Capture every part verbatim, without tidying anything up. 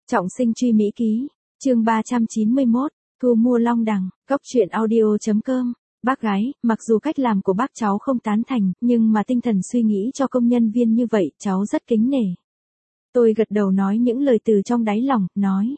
Trọng sinh truy Mỹ ký, chương ba trăm chín mươi mốt, thu mua long đằng, góc truyện audio.com. Bác gái, mặc dù cách làm của bác cháu không tán thành, nhưng mà tinh thần suy nghĩ cho công nhân viên như vậy, cháu rất kính nể. Tôi gật đầu nói những lời từ trong đáy lòng, nói.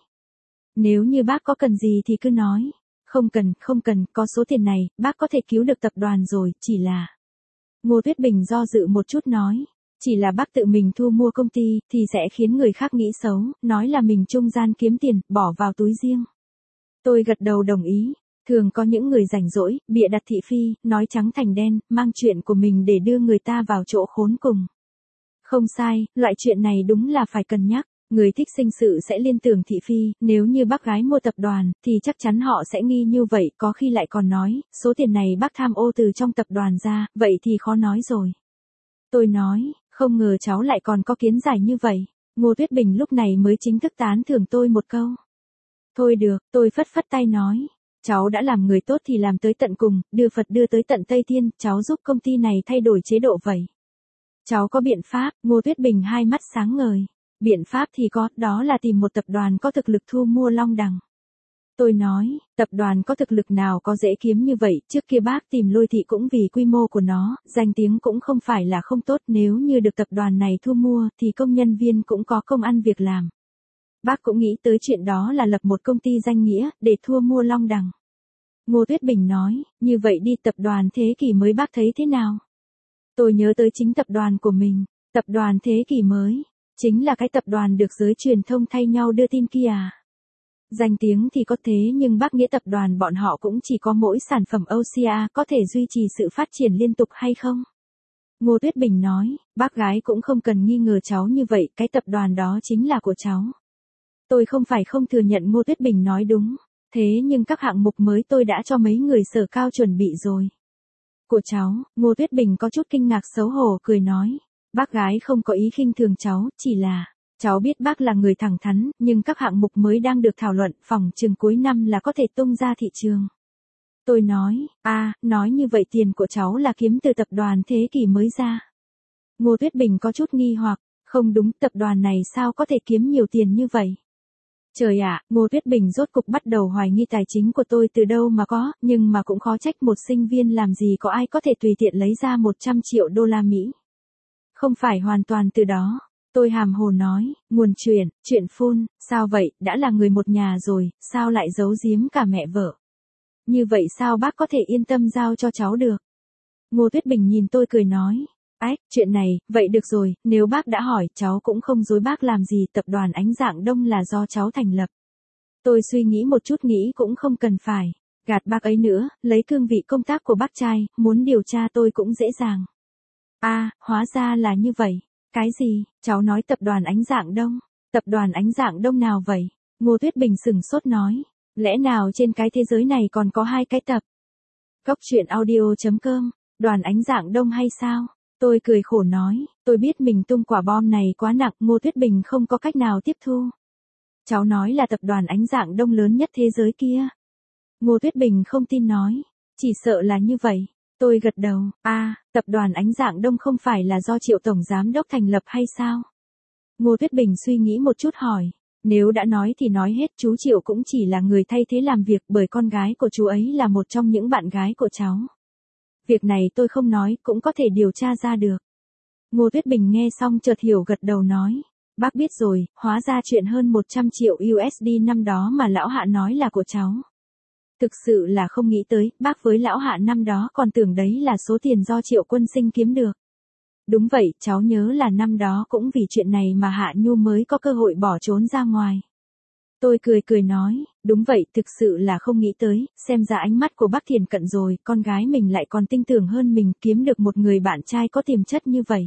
Nếu như bác có cần gì thì cứ nói. Không cần, không cần, có số tiền này, bác có thể cứu được tập đoàn rồi, chỉ là... Ngô Tuyết Bình do dự một chút nói. Chỉ là bác tự mình thu mua công ty, thì sẽ khiến người khác nghĩ xấu, nói là mình trung gian kiếm tiền, bỏ vào túi riêng. Tôi gật đầu đồng ý. Thường có những người rảnh rỗi, bịa đặt thị phi, nói trắng thành đen, mang chuyện của mình để đưa người ta vào chỗ khốn cùng. Không sai, loại chuyện này đúng là phải cân nhắc. Người thích sinh sự sẽ liên tưởng thị phi, nếu như bác gái mua tập đoàn, thì chắc chắn họ sẽ nghi như vậy, có khi lại còn nói, số tiền này bác tham ô từ trong tập đoàn ra, vậy thì khó nói rồi. Tôi nói, không ngờ cháu lại còn có kiến giải như vậy. Ngô Tuyết Bình lúc này mới chính thức tán thưởng tôi một câu. Thôi được, tôi phất phất tay nói. Cháu đã làm người tốt thì làm tới tận cùng, đưa Phật đưa tới tận Tây Thiên, cháu giúp công ty này thay đổi chế độ vậy. Cháu có biện pháp, Ngô Tuyết Bình hai mắt sáng ngời. Biện pháp thì có, đó là tìm một tập đoàn có thực lực thu mua long đằng. Tôi nói, tập đoàn có thực lực nào có dễ kiếm như vậy, trước kia bác tìm Lôi Thị cũng vì quy mô của nó, danh tiếng cũng không phải là không tốt, nếu như được tập đoàn này thu mua thì công nhân viên cũng có công ăn việc làm. Bác cũng nghĩ tới chuyện đó là lập một công ty danh nghĩa, để thu mua long đằng. Ngô Tuyết Bình nói, như vậy đi tập đoàn Thế Kỷ Mới bác thấy thế nào? Tôi nhớ tới chính tập đoàn của mình, tập đoàn Thế Kỷ Mới, chính là cái tập đoàn được giới truyền thông thay nhau đưa tin kia à? Danh tiếng thì có thế nhưng bác nghĩa tập đoàn bọn họ cũng chỉ có mỗi sản phẩm ô xê a có thể duy trì sự phát triển liên tục hay không? Ngô Tuyết Bình nói, bác gái cũng không cần nghi ngờ cháu như vậy, cái tập đoàn đó chính là của cháu. Tôi không phải không thừa nhận Ngô Tuyết Bình nói đúng, thế nhưng các hạng mục mới tôi đã cho mấy người sở cao chuẩn bị rồi. Của cháu, Ngô Tuyết Bình có chút kinh ngạc xấu hổ cười nói, bác gái không có ý khinh thường cháu, chỉ là... Cháu biết bác là người thẳng thắn, nhưng các hạng mục mới đang được thảo luận, phòng chừng cuối năm là có thể tung ra thị trường. Tôi nói, a, à, nói như vậy tiền của cháu là kiếm từ tập đoàn Thế Kỷ Mới ra. Ngô Tuyết Bình có chút nghi hoặc, không đúng, tập đoàn này sao có thể kiếm nhiều tiền như vậy? Trời ạ, Ngô Tuyết Bình rốt cục bắt đầu hoài nghi tài chính của tôi từ đâu mà có, nhưng mà cũng khó trách một sinh viên làm gì có ai có thể tùy tiện lấy ra một trăm triệu đô la Mỹ. Không phải hoàn toàn từ đó. Tôi hàm hồ nói, nguồn chuyện, chuyện phun, sao vậy, đã là người một nhà rồi, sao lại giấu giếm cả mẹ vợ? Như vậy sao bác có thể yên tâm giao cho cháu được? Ngô Tuyết Bình nhìn tôi cười nói, ách, chuyện này, vậy được rồi, nếu bác đã hỏi, cháu cũng không dối bác làm gì, tập đoàn Ánh Dạng Đông là do cháu thành lập. Tôi suy nghĩ một chút nghĩ cũng không cần phải, gạt bác ấy nữa, lấy cương vị công tác của bác trai, muốn điều tra tôi cũng dễ dàng. A, à, hóa ra là như vậy. Cái gì, cháu nói tập đoàn Ánh Dạng Đông, tập đoàn Ánh Dạng Đông nào vậy? Ngô Tuyết Bình sừng sốt nói, lẽ nào trên cái thế giới này còn có hai cái tập? Góc truyện audio.com, đoàn Ánh Dạng Đông hay sao? Tôi cười khổ nói, tôi biết mình tung quả bom này quá nặng, Ngô Tuyết Bình không có cách nào tiếp thu. Cháu nói là tập đoàn Ánh Dạng Đông lớn nhất thế giới kia. Ngô Tuyết Bình không tin nói, chỉ sợ là như vậy. Tôi gật đầu, a, à, tập đoàn Ánh Dạng Đông không phải là do Triệu Tổng Giám Đốc thành lập hay sao? Ngô Tuyết Bình suy nghĩ một chút hỏi, nếu đã nói thì nói hết, chú Triệu cũng chỉ là người thay thế làm việc bởi con gái của chú ấy là một trong những bạn gái của cháu. Việc này tôi không nói, cũng có thể điều tra ra được. Ngô Tuyết Bình nghe xong chợt hiểu gật đầu nói, bác biết rồi, hóa ra chuyện hơn một trăm triệu u ét đê năm đó mà lão Hạ nói là của cháu. Thực sự là không nghĩ tới, bác với lão Hạ năm đó còn tưởng đấy là số tiền do Triệu Quân Sinh kiếm được. Đúng vậy, cháu nhớ là năm đó cũng vì chuyện này mà Hạ Nhu mới có cơ hội bỏ trốn ra ngoài. Tôi cười cười nói, đúng vậy, thực sự là không nghĩ tới, xem ra ánh mắt của bác thiền cận rồi, con gái mình lại còn tinh tưởng hơn mình, kiếm được một người bạn trai có tiềm chất như vậy.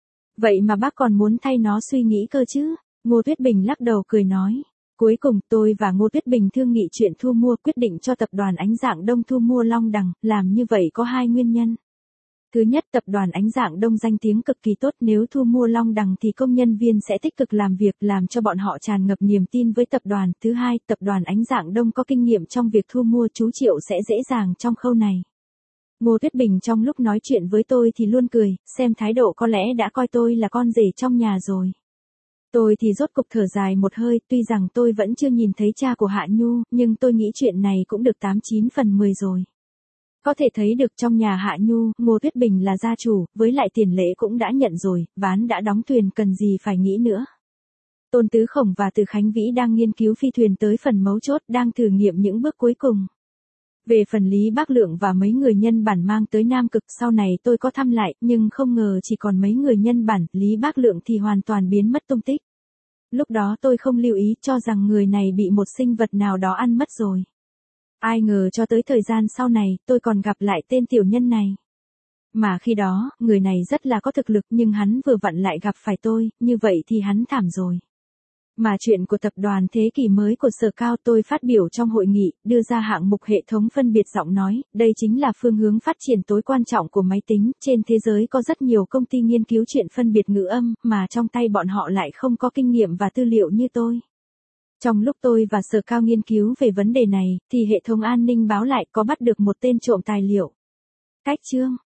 Vậy mà bác còn muốn thay nó suy nghĩ cơ chứ? Ngô Tuyết Bình lắc đầu cười nói. Cuối cùng tôi và Ngô Tuyết Bình thương nghị chuyện thu mua, quyết định cho tập đoàn Ánh Dạng Đông thu mua long đằng, làm như vậy có hai nguyên nhân. Thứ nhất, tập đoàn Ánh Dạng Đông danh tiếng cực kỳ tốt, nếu thu mua long đằng thì công nhân viên sẽ tích cực làm việc, làm cho bọn họ tràn ngập niềm tin với tập đoàn. Thứ hai, tập đoàn Ánh Dạng Đông có kinh nghiệm trong việc thu mua, chú Triệu sẽ dễ dàng trong khâu này. Ngô Tuyết Bình trong lúc nói chuyện với tôi thì luôn cười, xem thái độ có lẽ đã coi tôi là con rể trong nhà rồi. Tôi thì rốt cục thở dài một hơi, tuy rằng tôi vẫn chưa nhìn thấy cha của Hạ Nhu, nhưng tôi nghĩ chuyện này cũng được tám chín phần mười rồi. Có thể thấy được trong nhà Hạ Nhu, Ngô Tuyết Bình là gia chủ, với lại tiền lễ cũng đã nhận rồi, ván đã đóng thuyền cần gì phải nghĩ nữa. Tôn Tứ Khổng và Từ Khánh Vĩ đang nghiên cứu phi thuyền tới phần mấu chốt, đang thử nghiệm những bước cuối cùng. Về phần Lý Bác Lượng và mấy người nhân bản mang tới Nam Cực, sau này tôi có thăm lại, nhưng không ngờ chỉ còn mấy người nhân bản, Lý Bác Lượng thì hoàn toàn biến mất tung tích. Lúc đó tôi không lưu ý, cho rằng người này bị một sinh vật nào đó ăn mất rồi. Ai ngờ cho tới thời gian sau này, tôi còn gặp lại tên tiểu nhân này. Mà khi đó, người này rất là có thực lực, nhưng hắn vừa vặn lại gặp phải tôi, như vậy thì hắn thảm rồi. Mà chuyện của tập đoàn thế kỷ mới của Sở Cao tôi phát biểu trong hội nghị, đưa ra hạng mục hệ thống phân biệt giọng nói, đây chính là phương hướng phát triển tối quan trọng của máy tính. Trên thế giới có rất nhiều công ty nghiên cứu chuyện phân biệt ngữ âm, mà trong tay bọn họ lại không có kinh nghiệm và tư liệu như tôi. Trong lúc tôi và Sở Cao nghiên cứu về vấn đề này, thì hệ thống an ninh báo lại có bắt được một tên trộm tài liệu. Cách chương